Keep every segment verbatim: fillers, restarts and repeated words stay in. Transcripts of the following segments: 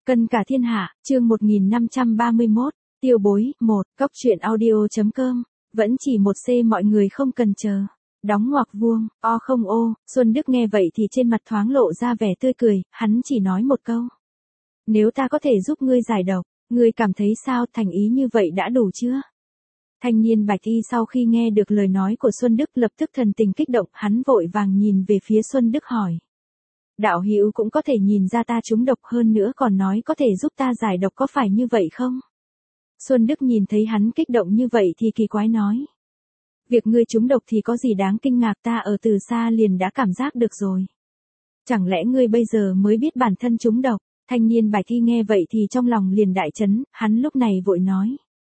Cân cả thiên hạ, chương một nghìn năm trăm ba mươi mốt, tiêu bối, một, cốc truyện audio.com, vẫn chỉ một C mọi người không cần chờ. Đóng ngoặc vuông, o không ô, Xuân Đức nghe vậy thì trên mặt thoáng lộ ra vẻ tươi cười, hắn chỉ nói một câu. Nếu ta có thể giúp ngươi giải độc, ngươi cảm thấy sao, thành ý như vậy đã đủ chưa? Thanh niên bạch y sau khi nghe được lời nói của Xuân Đức lập tức thần tình kích động, hắn vội vàng nhìn về phía Xuân Đức hỏi. Đạo hữu cũng có thể nhìn ra ta trúng độc, hơn nữa còn nói có thể giúp ta giải độc, có phải như vậy không? Xuân Đức nhìn thấy hắn kích động như vậy thì kỳ quái nói. Việc ngươi trúng độc thì có gì đáng kinh ngạc, ta ở từ xa liền đã cảm giác được rồi. Chẳng lẽ ngươi bây giờ mới biết bản thân trúng độc? Thanh niên bạch y nghe vậy thì trong lòng liền đại chấn, hắn lúc này vội nói.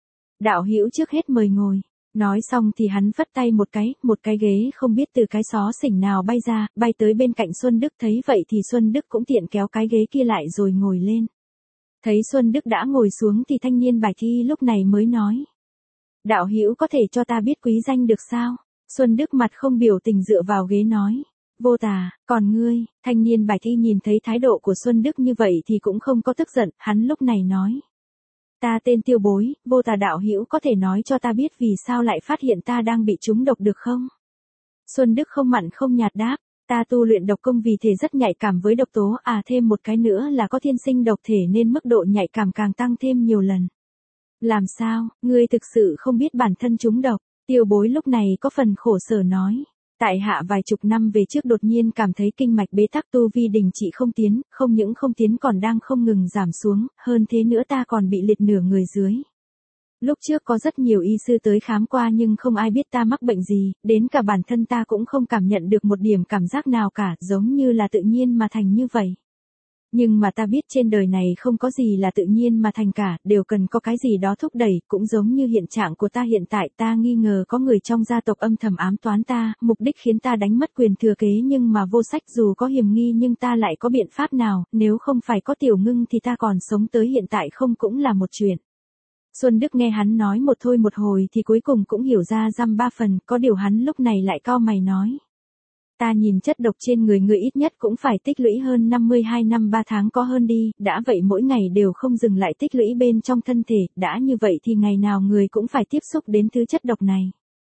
Đạo hữu trước hết mời ngồi. Nói xong thì hắn phất tay một cái, một cái ghế không biết từ cái xó xỉnh nào bay ra, bay tới bên cạnh Xuân Đức, thấy vậy thì Xuân Đức cũng tiện kéo cái ghế kia lại rồi ngồi lên. Thấy Xuân Đức đã ngồi xuống thì thanh niên bạch y lúc này mới nói. Đạo hữu có thể cho ta biết quý danh được sao? Xuân Đức mặt không biểu tình dựa vào ghế nói. Vô tà, còn ngươi? Thanh niên bạch y nhìn thấy thái độ của Xuân Đức như vậy thì cũng không có tức giận, hắn lúc này nói. Ta tên Tiêu Bối, Vô Tà đạo hữu có thể nói cho ta biết vì sao lại phát hiện ta đang bị trúng độc được không? Xuân Đức không mặn không nhạt đáp, ta tu luyện độc công vì thể rất nhạy cảm với độc tố, à thêm một cái nữa là có thiên sinh độc thể nên mức độ nhạy cảm càng tăng thêm nhiều lần. Làm sao, ngươi thực sự không biết bản thân trúng độc? Tiêu Bối lúc này có phần khổ sở nói. Tại hạ vài chục năm về trước đột nhiên cảm thấy kinh mạch bế tắc, tu vi đình chỉ không tiến, không những không tiến còn đang không ngừng giảm xuống, hơn thế nữa ta còn bị liệt nửa người dưới. Lúc trước có rất nhiều y sư tới khám qua nhưng không ai biết ta mắc bệnh gì, đến cả bản thân ta cũng không cảm nhận được một điểm cảm giác nào cả, giống như là tự nhiên mà thành như vậy. Nhưng mà ta biết trên đời này không có gì là tự nhiên mà thành cả, đều cần có cái gì đó thúc đẩy, cũng giống như hiện trạng của ta hiện tại, ta nghi ngờ có người trong gia tộc âm thầm ám toán ta, mục đích khiến ta đánh mất quyền thừa kế nhưng mà vô sách, dù có hiểm nghi nhưng ta lại có biện pháp nào, nếu không phải có Tiểu Ngưng thì ta còn sống tới hiện tại không cũng là một chuyện. Xuân Đức nghe hắn nói một thôi một hồi thì cuối cùng cũng hiểu ra dăm ba phần, có điều hắn lúc này lại cau mày nói. Ta nhìn chất độc trên người ngươi ít nhất cũng phải tích lũy hơn năm mươi hai năm ba tháng có hơn đi, đã vậy mỗi ngày đều không dừng lại tích lũy bên trong thân thể, đã như vậy thì ngày nào người cũng phải tiếp xúc đến thứ chất độc này.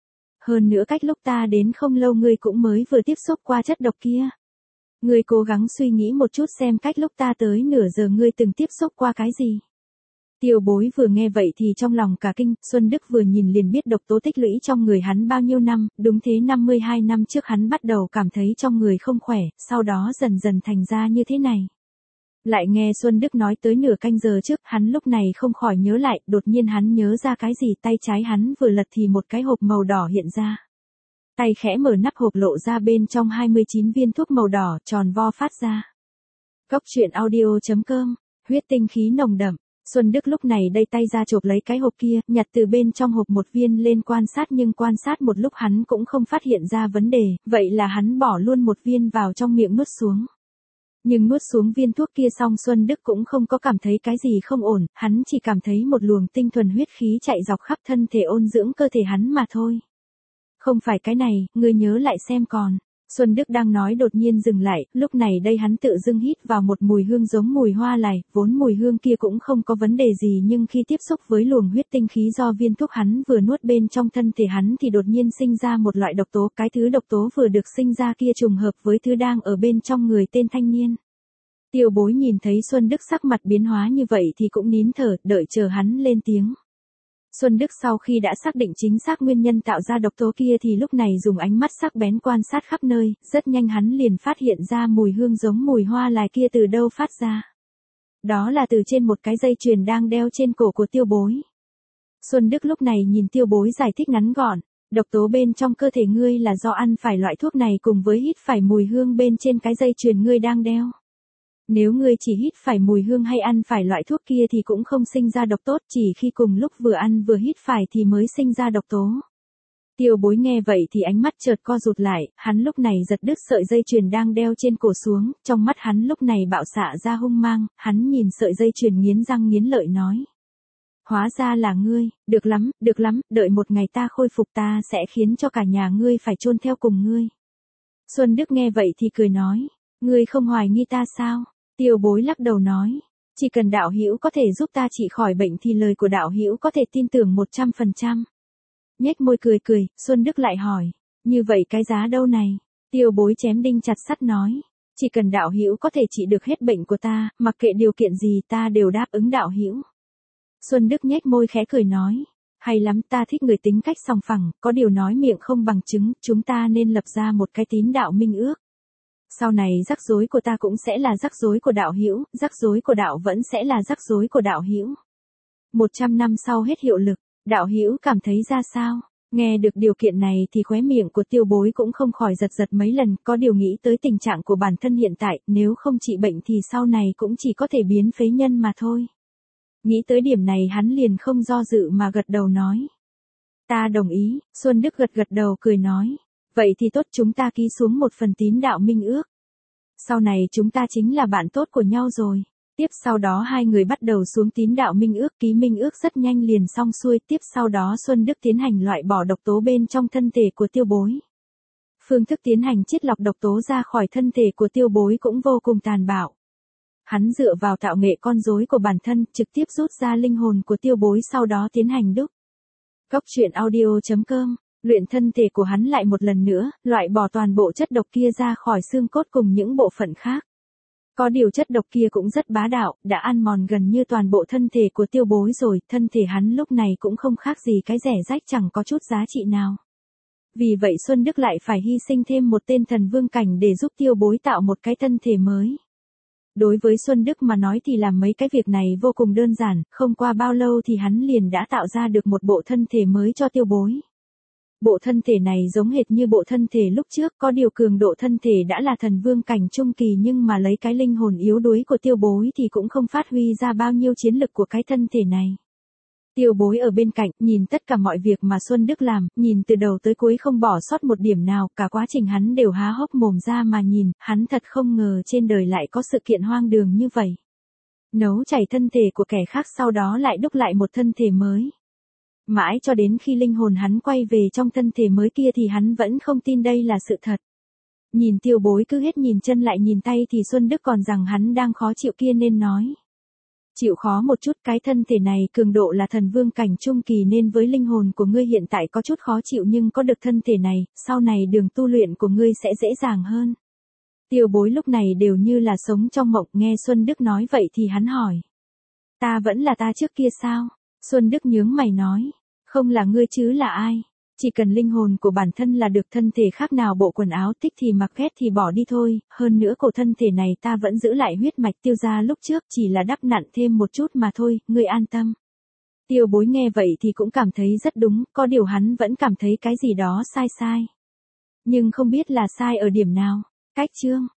Hơn nữa cách lúc ta đến không lâu ngươi cũng mới vừa tiếp xúc qua chất độc kia. Ngươi cố gắng suy nghĩ một chút xem cách lúc ta tới nửa giờ ngươi từng tiếp xúc qua cái gì. Tiêu Bối vừa nghe vậy thì trong lòng cả kinh, Xuân Đức vừa nhìn liền biết độc tố tích lũy trong người hắn bao nhiêu năm, đúng thế năm mươi hai năm trước hắn bắt đầu cảm thấy trong người không khỏe, sau đó dần dần thành ra như thế này. Lại nghe Xuân Đức nói tới nửa canh giờ trước, hắn lúc này không khỏi nhớ lại, đột nhiên hắn nhớ ra cái gì, tay trái hắn vừa lật thì một cái hộp màu đỏ hiện ra. Tay khẽ mở nắp hộp lộ ra bên trong hai mươi chín viên thuốc màu đỏ tròn vo phát ra. Cốc truyện audio.com, huyết tinh khí nồng đậm. Xuân Đức lúc này đây tay ra chộp lấy cái hộp kia, nhặt từ bên trong hộp một viên lên quan sát nhưng quan sát một lúc hắn cũng không phát hiện ra vấn đề, vậy là hắn bỏ luôn một viên vào trong miệng nuốt xuống. Nhưng nuốt xuống viên thuốc kia xong Xuân Đức cũng không có cảm thấy cái gì không ổn, hắn chỉ cảm thấy một luồng tinh thuần huyết khí chạy dọc khắp thân thể ôn dưỡng cơ thể hắn mà thôi. Không phải cái này, ngươi nhớ lại xem còn. Xuân Đức đang nói đột nhiên dừng lại, lúc này đây hắn tự dưng hít vào một mùi hương giống mùi hoa lài, vốn mùi hương kia cũng không có vấn đề gì nhưng khi tiếp xúc với luồng huyết tinh khí do viên thuốc hắn vừa nuốt bên trong thân thể hắn thì đột nhiên sinh ra một loại độc tố, cái thứ độc tố vừa được sinh ra kia trùng hợp với thứ đang ở bên trong người tên thanh niên. Tiêu Bối nhìn thấy Xuân Đức sắc mặt biến hóa như vậy thì cũng nín thở, đợi chờ hắn lên tiếng. Xuân Đức sau khi đã xác định chính xác nguyên nhân tạo ra độc tố kia thì lúc này dùng ánh mắt sắc bén quan sát khắp nơi, rất nhanh hắn liền phát hiện ra mùi hương giống mùi hoa lài kia từ đâu phát ra. Đó là từ trên một cái dây chuyền đang đeo trên cổ của Tiêu Bối. Xuân Đức lúc này nhìn Tiêu Bối giải thích ngắn gọn, độc tố bên trong cơ thể ngươi là do ăn phải loại thuốc này cùng với hít phải mùi hương bên trên cái dây chuyền ngươi đang đeo. Nếu ngươi chỉ hít phải mùi hương hay ăn phải loại thuốc kia thì cũng không sinh ra độc tốt, chỉ khi cùng lúc vừa ăn vừa hít phải thì mới sinh ra độc tố. Tiêu Bối nghe vậy thì ánh mắt chợt co rụt lại, hắn lúc này giật đứt sợi dây chuyền đang đeo trên cổ xuống, trong mắt hắn lúc này bạo xạ ra hung mang, hắn nhìn sợi dây chuyền nghiến răng nghiến lợi nói. Hóa ra là ngươi, được lắm, được lắm, đợi một ngày ta khôi phục ta sẽ khiến cho cả nhà ngươi phải chôn theo cùng ngươi. Xuân Đức nghe vậy thì cười nói, ngươi không hoài nghi ta sao? Tiêu Bối lắc đầu nói, Chỉ cần đạo hữu có thể giúp ta trị khỏi bệnh thì lời của đạo hữu có thể tin tưởng một trăm phần trăm. Nhếch môi cười cười, Xuân Đức lại hỏi, như vậy cái giá đâu này? Tiêu Bối chém đinh chặt sắt nói, chỉ cần đạo hữu có thể trị được hết bệnh của ta, mặc kệ điều kiện gì ta đều đáp ứng đạo hữu. Xuân Đức nhếch môi khẽ cười nói, hay lắm, ta thích người tính cách sòng phẳng, có điều nói miệng không bằng chứng, chúng ta nên lập ra một cái tín đạo minh ước. Sau này rắc rối của ta cũng sẽ là rắc rối của đạo hữu, rắc rối của đạo vẫn sẽ là rắc rối của đạo hữu. Một trăm năm sau hết hiệu lực, đạo hữu cảm thấy ra sao? Nghe được điều kiện này thì khóe miệng của Tiêu Bối cũng không khỏi giật giật mấy lần, có điều nghĩ tới tình trạng của bản thân hiện tại, nếu không trị bệnh thì sau này cũng chỉ có thể biến phế nhân mà thôi. Nghĩ tới điểm này hắn liền không do dự mà gật đầu nói. Ta đồng ý, Xuân Đức gật gật đầu cười nói. Vậy thì tốt, chúng ta ký xuống một phần tín đạo minh ước. Sau này chúng ta chính là bạn tốt của nhau rồi. Tiếp sau đó hai người bắt đầu xuống tín đạo minh ước, ký minh ước rất nhanh liền xong xuôi. Tiếp sau đó Xuân Đức tiến hành loại bỏ độc tố bên trong thân thể của Tiêu Bối. Phương thức tiến hành chiết lọc độc tố ra khỏi thân thể của Tiêu Bối cũng vô cùng tàn bạo. Hắn dựa vào tạo nghệ con rối của bản thân, trực tiếp rút ra linh hồn của Tiêu Bối, sau đó tiến hành đúc. Góc truyện audio chấm com, luyện thân thể của hắn lại một lần nữa, loại bỏ toàn bộ chất độc kia ra khỏi xương cốt cùng những bộ phận khác. Có điều chất độc kia cũng rất bá đạo, đã ăn mòn gần như toàn bộ thân thể của Tiêu Bối rồi, thân thể hắn lúc này cũng không khác gì cái rẻ rách chẳng có chút giá trị nào. Vì vậy Xuân Đức lại phải hy sinh thêm một tên thần vương cảnh để giúp Tiêu Bối tạo một cái thân thể mới. Đối với Xuân Đức mà nói thì làm mấy cái việc này vô cùng đơn giản, không qua bao lâu thì hắn liền đã tạo ra được một bộ thân thể mới cho Tiêu Bối. Bộ thân thể này giống hệt như bộ thân thể lúc trước, có điều cường độ thân thể đã là thần vương cảnh trung kỳ, nhưng mà lấy cái linh hồn yếu đuối của Tiêu Bối thì cũng không phát huy ra bao nhiêu chiến lực của cái thân thể này. Tiêu Bối ở bên cạnh, nhìn tất cả mọi việc mà Xuân Đức làm, nhìn từ đầu tới cuối không bỏ sót một điểm nào, cả quá trình hắn đều há hốc mồm ra mà nhìn, hắn thật không ngờ trên đời lại có sự kiện hoang đường như vậy. Nấu chảy thân thể của kẻ khác sau đó lại đúc lại một thân thể mới. Mãi cho đến khi linh hồn hắn quay về trong thân thể mới kia thì hắn vẫn không tin đây là sự thật. Nhìn Tiêu Bối cứ hết nhìn chân lại nhìn tay thì Xuân Đức còn rằng hắn đang khó chịu kia nên nói. Chịu khó một chút, cái thân thể này cường độ là thần vương cảnh trung kỳ nên với linh hồn của ngươi hiện tại có chút khó chịu, nhưng có được thân thể này, sau này đường tu luyện của ngươi sẽ dễ dàng hơn. Tiêu Bối lúc này đều như là sống trong mộng, nghe Xuân Đức nói vậy thì hắn hỏi. Ta vẫn là ta trước kia sao? Xuân Đức nhướng mày nói. Không là ngươi chứ là ai? Chỉ cần linh hồn của bản thân là được, thân thể khác nào bộ quần áo thích thì mặc, ghét thì bỏ đi thôi, hơn nữa cổ thân thể này ta vẫn giữ lại huyết mạch Tiêu gia lúc trước, chỉ là đắp nặn thêm một chút mà thôi, ngươi an tâm. Tiêu Bối nghe vậy thì cũng cảm thấy rất đúng, có điều hắn vẫn cảm thấy cái gì đó sai sai. Nhưng không biết là sai ở điểm nào. Cách chương